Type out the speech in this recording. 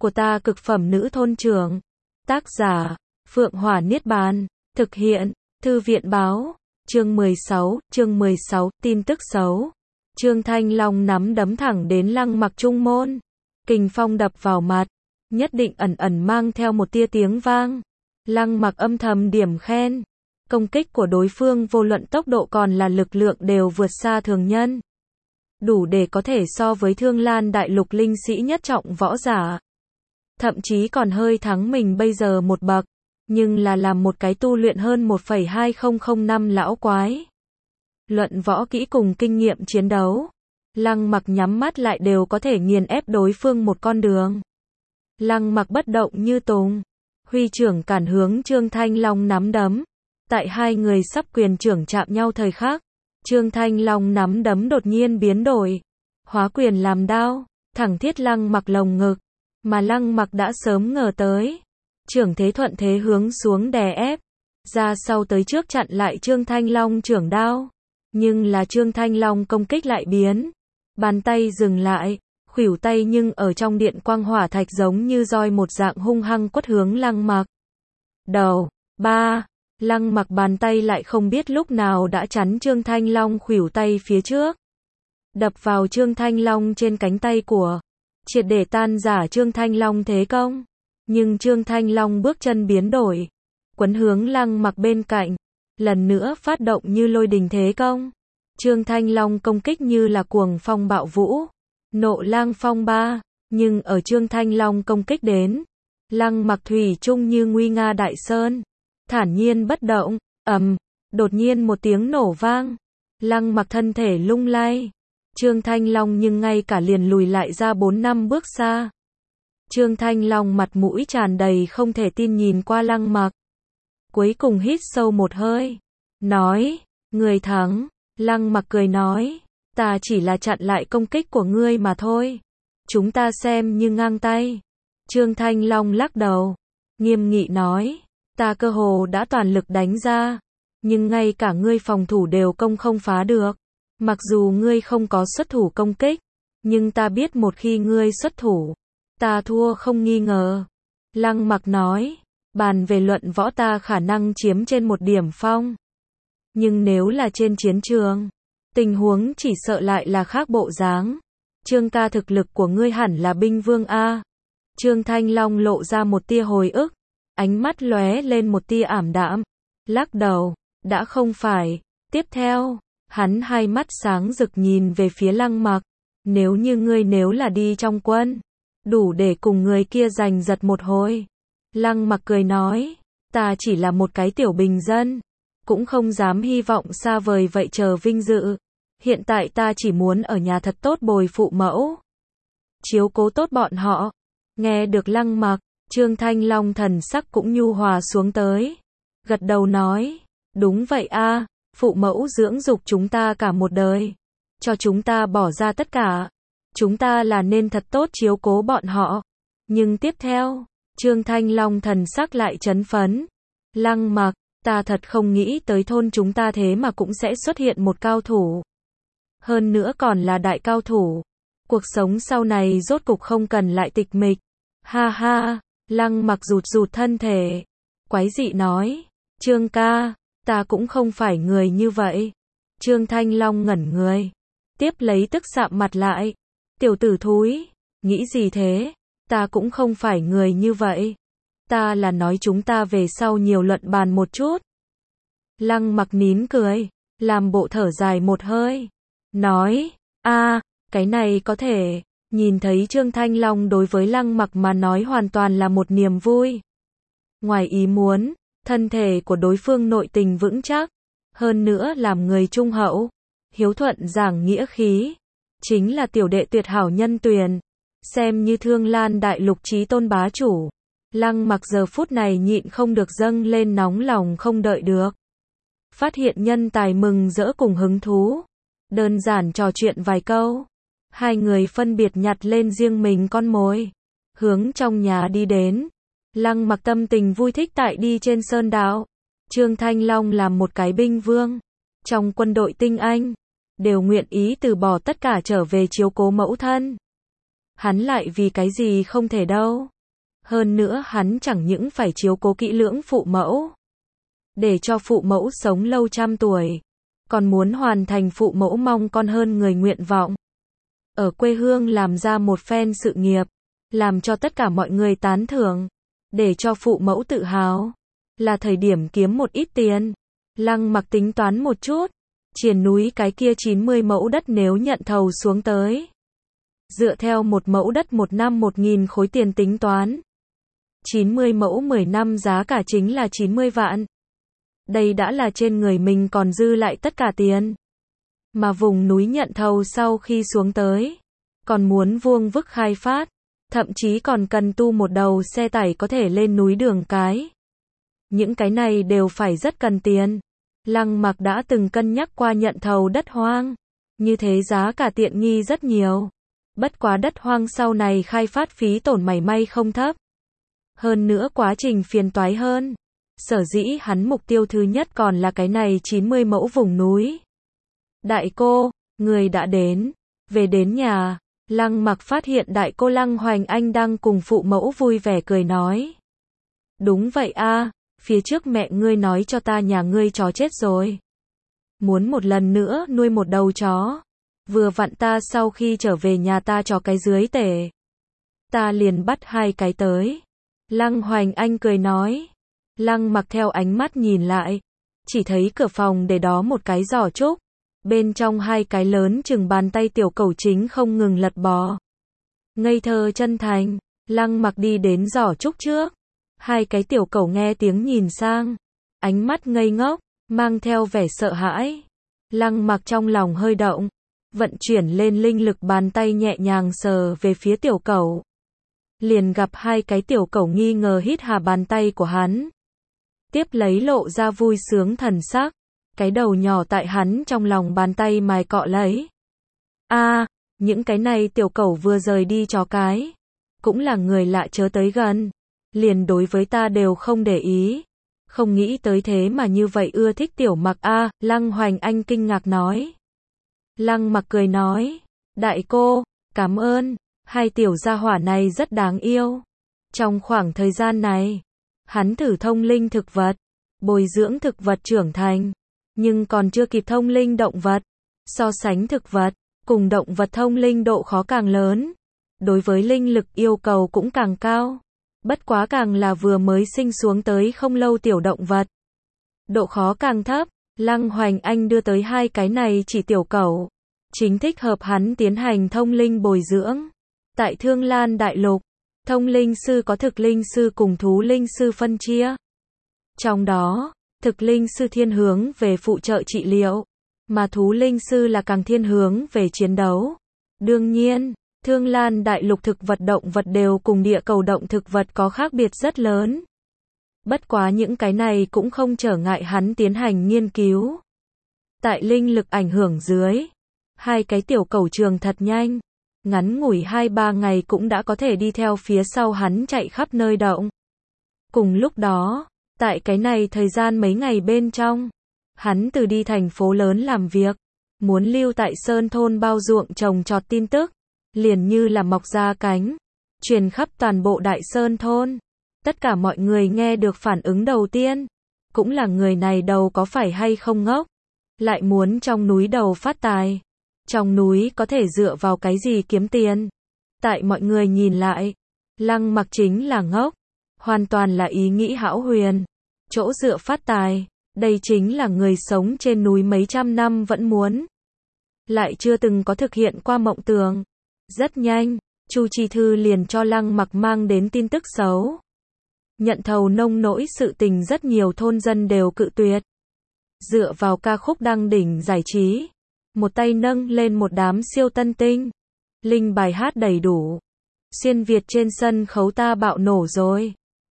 của ta cực phẩm nữ thôn trưởng. Tác giả, Phượng Hỏa Niết Bàn. Thực hiện, Thư viện Báo. Chương 16, tin tức xấu. Trương Thanh Long nắm đấm thẳng đến Lăng Mặc Trung môn. Kình phong đập vào mặt, nhất định ẩn ẩn mang theo một tia tiếng vang. Lăng Mặc âm thầm điểm khen. Công kích của đối phương vô luận tốc độ còn là lực lượng đều vượt xa thường nhân. Đủ để có thể so với Thương Lan Đại Lục linh sĩ nhất trọng võ giả. Thậm chí còn hơi thắng mình bây giờ một bậc. Nhưng là làm một cái tu luyện hơn 1,2005 lão quái. Luận võ kỹ cùng kinh nghiệm chiến đấu. Lăng Mặc nhắm mắt lại đều có thể nghiền ép đối phương một con đường. Lăng Mặc bất động như tùng. Huy trưởng cản hướng Trương Thanh Long nắm đấm. Tại hai người sắp quyền trưởng chạm nhau thời khắc, Trương Thanh Long nắm đấm đột nhiên biến đổi. Hóa quyền làm đao, thẳng thiết Lăng Mặc lồng ngực. Mà Lăng Mặc đã sớm ngờ tới. Trưởng thế thuận thế hướng xuống đè ép. Ra sau tới trước chặn lại Trương Thanh Long trưởng đao. Nhưng là Trương Thanh Long công kích lại biến. Bàn tay dừng lại, khuỷu tay nhưng ở trong điện quang hỏa thạch giống như roi một dạng hung hăng quất hướng Lăng Mặc. Đầu, ba, Lăng Mặc bàn tay lại không biết lúc nào đã chắn Trương Thanh Long khuỷu tay phía trước. Đập vào Trương Thanh Long trên cánh tay của. Triệt để tan rã Trương Thanh Long thế công. Nhưng Trương Thanh Long bước chân biến đổi. Quấn hướng Lăng Mặc bên cạnh. Lần nữa phát động như lôi đình thế công. Trương Thanh Long công kích như là cuồng phong bạo vũ. Nộ lang phong ba. Nhưng ở Trương Thanh Long công kích đến. Lăng Mặc thủy chung như nguy nga đại sơn. Thản nhiên bất động. Đột nhiên một tiếng nổ vang. Lăng Mặc thân thể lung lay. Trương Thanh Long nhưng ngay cả liền lùi lại ra 4-5 bước xa. Trương Thanh Long mặt mũi tràn đầy không thể tin nhìn qua Lăng Mặc. Cuối cùng hít sâu một hơi. Nói, người thắng. Lăng Mặc cười nói, ta chỉ là chặn lại công kích của ngươi mà thôi. Chúng ta xem như ngang tay. Trương Thanh Long lắc đầu. Nghiêm nghị nói, ta cơ hồ đã toàn lực đánh ra. Nhưng ngay cả ngươi phòng thủ đều công không phá được. Mặc dù ngươi không có xuất thủ công kích. Nhưng ta biết một khi ngươi xuất thủ. Ta thua không nghi ngờ. Lăng Mặc nói, bàn về luận võ ta khả năng chiếm trên một điểm phong. Nhưng nếu là trên chiến trường, tình huống chỉ sợ lại là khác bộ dáng. Trương ca thực lực của ngươi hẳn là binh vương A. Trương Thanh Long lộ ra một tia hồi ức. Ánh mắt lóe lên một tia ảm đạm. Lắc đầu, đã không phải. Tiếp theo, hắn hai mắt sáng rực nhìn về phía Lăng Mặc. Nếu như ngươi nếu là đi trong quân, đủ để cùng người kia giành giật một hồi. Lăng Mặc cười nói, ta chỉ là một cái tiểu bình dân. Cũng không dám hy vọng xa vời vậy chờ vinh dự. Hiện tại ta chỉ muốn ở nhà thật tốt bồi phụ mẫu. Chiếu cố tốt bọn họ. Nghe được Lăng Mặc, Trương Thanh Long thần sắc cũng nhu hòa xuống tới. Gật đầu nói, đúng vậy a, phụ mẫu dưỡng dục chúng ta cả một đời. Cho chúng ta bỏ ra tất cả. Chúng ta là nên thật tốt chiếu cố bọn họ. Nhưng tiếp theo, Trương Thanh Long thần sắc lại chấn phấn. Lăng Mặc, ta thật không nghĩ tới thôn chúng ta thế mà cũng sẽ xuất hiện một cao thủ. Hơn nữa còn là đại cao thủ. Cuộc sống sau này rốt cục không cần lại tịch mịch. Ha ha, Lăng Mặc rụt rụt thân thể. Quái dị nói, Trương ca, ta cũng không phải người như vậy. Trương Thanh Long ngẩn người. Tiếp lấy tức sạm mặt lại. Tiểu tử thúi, nghĩ gì thế? Ta cũng không phải người như vậy. Ta là nói chúng ta về sau nhiều luận bàn một chút. Lăng Mặc nín cười, làm bộ thở dài một hơi. Nói, cái này có thể. Nhìn thấy Trương Thanh Long đối với Lăng Mặc mà nói hoàn toàn là một niềm vui. Ngoài ý muốn, thân thể của đối phương nội tình vững chắc. Hơn nữa làm người trung hậu. Hiếu thuận giảng nghĩa khí. Chính là tiểu đệ tuyệt hảo nhân tuyển. Xem như Thương Lan Đại Lục chí tôn bá chủ. Lăng Mặc giờ phút này nhịn không được dâng lên nóng lòng không đợi được. Phát hiện nhân tài mừng rỡ cùng hứng thú. Đơn giản trò chuyện vài câu. Hai người phân biệt nhặt lên riêng mình con mồi. Hướng trong nhà đi đến. Lăng Mặc tâm tình vui thích tại đi trên sơn đạo. Trương Thanh Long làm một cái binh vương. Trong quân đội tinh anh. Đều nguyện ý từ bỏ tất cả trở về chiếu cố mẫu thân. Hắn lại vì cái gì không thể đâu. Hơn nữa hắn chẳng những phải chiếu cố kỹ lưỡng phụ mẫu, để cho phụ mẫu sống lâu trăm tuổi, còn muốn hoàn thành phụ mẫu mong con hơn người nguyện vọng. Ở quê hương làm ra một phen sự nghiệp, làm cho tất cả mọi người tán thưởng, để cho phụ mẫu tự hào. Là thời điểm kiếm một ít tiền. Lăng Mặc tính toán một chút, Triển núi cái kia 90 mẫu đất nếu nhận thầu xuống tới. Dựa theo một mẫu đất một năm 1.000 khối tiền tính toán. 90 mẫu 10 năm giá cả chính là 90 vạn. Đây đã là trên người mình còn dư lại tất cả tiền. Mà vùng núi nhận thầu sau khi xuống tới, còn muốn vuông vức khai phát, thậm chí còn cần tu một đầu xe tải có thể lên núi đường cái. Những cái này đều phải rất cần tiền. Lăng Mặc đã từng cân nhắc qua nhận thầu đất hoang, như thế giá cả tiện nghi rất nhiều. Bất quá đất hoang sau này khai phát phí tổn mảy may không thấp. Hơn nữa quá trình phiền toái hơn. Sở dĩ hắn mục tiêu thứ nhất còn là cái này 90 mẫu vùng núi. Đại cô, người đã đến. Về đến nhà, Lăng Mặc phát hiện đại cô Lăng Hoành Anh đang cùng phụ mẫu vui vẻ cười nói. Đúng vậy a, phía trước mẹ ngươi nói cho ta nhà ngươi chó chết rồi. Muốn một lần nữa nuôi một đầu chó. Vừa vặn ta sau khi trở về nhà ta cho cái dưới tể. Ta liền bắt 2 cái tới. Lăng Hoành Anh cười nói. Lăng Mặc theo ánh mắt nhìn lại, chỉ thấy cửa phòng để đó một cái giỏ trúc, bên trong 2 cái lớn chừng bàn tay tiểu cẩu chính không ngừng lật bò. Ngây thơ chân thành, Lăng Mặc đi đến giỏ trúc trước. 2 cái tiểu cẩu nghe tiếng nhìn sang, ánh mắt ngây ngốc, mang theo vẻ sợ hãi. Lăng Mặc trong lòng hơi động, vận chuyển lên linh lực bàn tay nhẹ nhàng sờ về phía tiểu cẩu. Liền gặp 2 cái tiểu cẩu nghi ngờ hít hà bàn tay của hắn. Tiếp lấy lộ ra vui sướng thần sắc, cái đầu nhỏ tại hắn trong lòng bàn tay mài cọ lấy. Những cái này tiểu cẩu vừa rời đi chó cái, cũng là người lạ chớ tới gần, liền đối với ta đều không để ý. Không nghĩ tới thế mà như vậy ưa thích tiểu Mặc Lăng Hoành Anh kinh ngạc nói. Lăng Mặc cười nói, đại cô, cảm ơn, 2 tiểu gia hỏa này rất đáng yêu. Trong khoảng thời gian này, hắn thử thông linh thực vật, bồi dưỡng thực vật trưởng thành, nhưng còn chưa kịp thông linh động vật. So sánh thực vật, cùng động vật thông linh độ khó càng lớn. Đối với linh lực yêu cầu cũng càng cao. Bất quá càng là vừa mới sinh xuống tới không lâu tiểu động vật, độ khó càng thấp. Lăng Hoành Anh đưa tới 2 cái này chỉ tiểu cẩu, chính thích hợp hắn tiến hành thông linh bồi dưỡng. Tại Thương Lan Đại Lục, thông linh sư có thực linh sư cùng thú linh sư phân chia. Trong đó, thực linh sư thiên hướng về phụ trợ trị liệu, mà thú linh sư là càng thiên hướng về chiến đấu. Đương nhiên, Thương Lan Đại Lục thực vật động vật đều cùng địa cầu động thực vật có khác biệt rất lớn. Bất quá những cái này cũng không trở ngại hắn tiến hành nghiên cứu. Tại linh lực ảnh hưởng dưới, 2 cái tiểu cẩu trường thật nhanh. Ngắn ngủi 2-3 ngày cũng đã có thể đi theo phía sau hắn chạy khắp nơi động. Cùng lúc đó, tại cái này thời gian mấy ngày bên trong, hắn từ đi thành phố lớn làm việc, muốn lưu tại Sơn thôn bao ruộng trồng trọt tin tức, liền như là mọc ra cánh, truyền khắp toàn bộ Đại Sơn thôn. Tất cả mọi người nghe được phản ứng đầu tiên, cũng là người này đầu có phải hay không ngốc, lại muốn trong núi đầu phát tài. Trong núi có thể dựa vào cái gì kiếm tiền? Tại mọi người nhìn lại, Lăng Mặc chính là ngốc, hoàn toàn là ý nghĩ hão huyền. Chỗ dựa phát tài, đây chính là người sống trên núi mấy trăm năm vẫn muốn, lại chưa từng có thực hiện qua mộng tưởng. Rất nhanh, Chu Chi Thư liền cho Lăng Mặc mang đến tin tức xấu. Nhận thầu nông nỗi sự tình rất nhiều thôn dân đều cự tuyệt. Dựa vào ca khúc đăng đỉnh giải trí, một tay nâng lên một đám siêu tân tinh, linh bài hát đầy đủ. Xuyên Việt trên sân khấu ta bạo nổ rồi.